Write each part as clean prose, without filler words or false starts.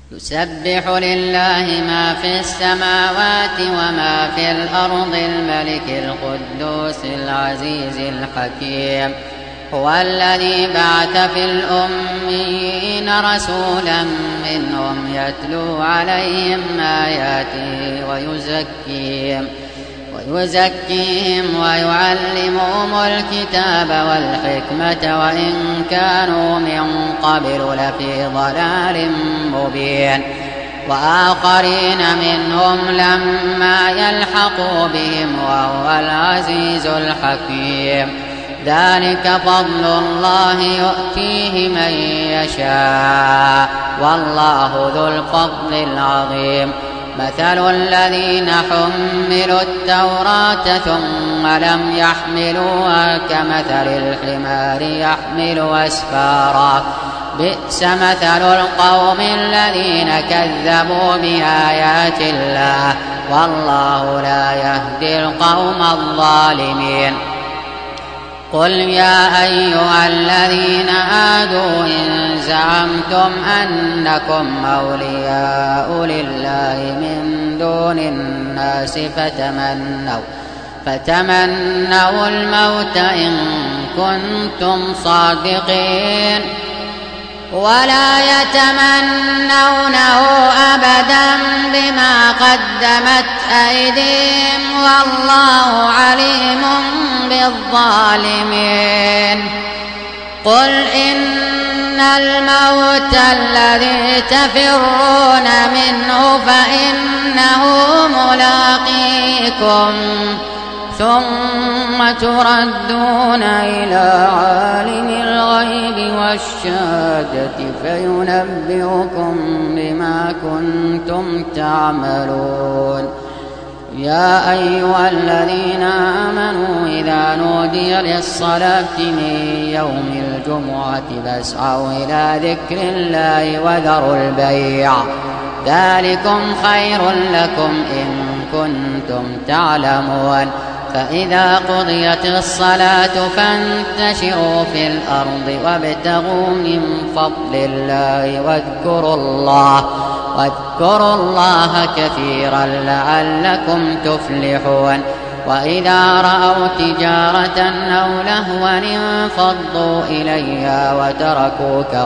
يسبح لله ما في السماوات وما في الأرض الملك القدوس العزيز الحكيم. هو الذي بعث في الأميين رسولا منهم يتلو عليهم آياته ويزكيهم ويعلمهم الكتاب والحكمة وإن كانوا من قبل لفي ضلال مبين. وآخرين منهم لما يلحقوا بهم وهو العزيز الحكيم. ذلك فضل الله يؤتيه من يشاء والله ذو الفضل العظيم. مثل الذين حملوا التوراة ثم لم يحملوها كمثل الحمار يحمل أسفارا بئس مثل القوم الذين كذبوا بآيات الله والله لا يهدي القوم الظالمين. قل يا أيها الذين هادوا إن زعمتم أنكم أولياء لله من دون الناس فتمنوا الموت إن كنتم صادقين ولا يتمنونه أبدا بما قدمت أيديهم والله عليم بالظالمين. قل إن الموت الذي تفرون منه فإنه ملاقيكم ثم تردون إلى عالم الغيب والشهادة فينبئكم بما كنتم تعملون. يا أيها الذين آمنوا إذا نودي للصلاة من يوم الجمعة فاسعوا إلى ذكر الله وذروا البيع ذلكم خير لكم إن كنتم تعلمون. فإذا قضيت الصلاة فانتشروا في الأرض وابتغوا من فضل الله واذكروا الله كثيرا لعلكم تفلحون. وإذا رأوا تجارة أو لهوا انفضوا إليها وتركوك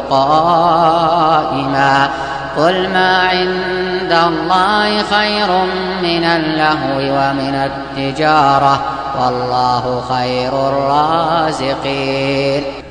قائما قل ما عند الله خير من اللهو ومن التجارة والله خير الرازقين.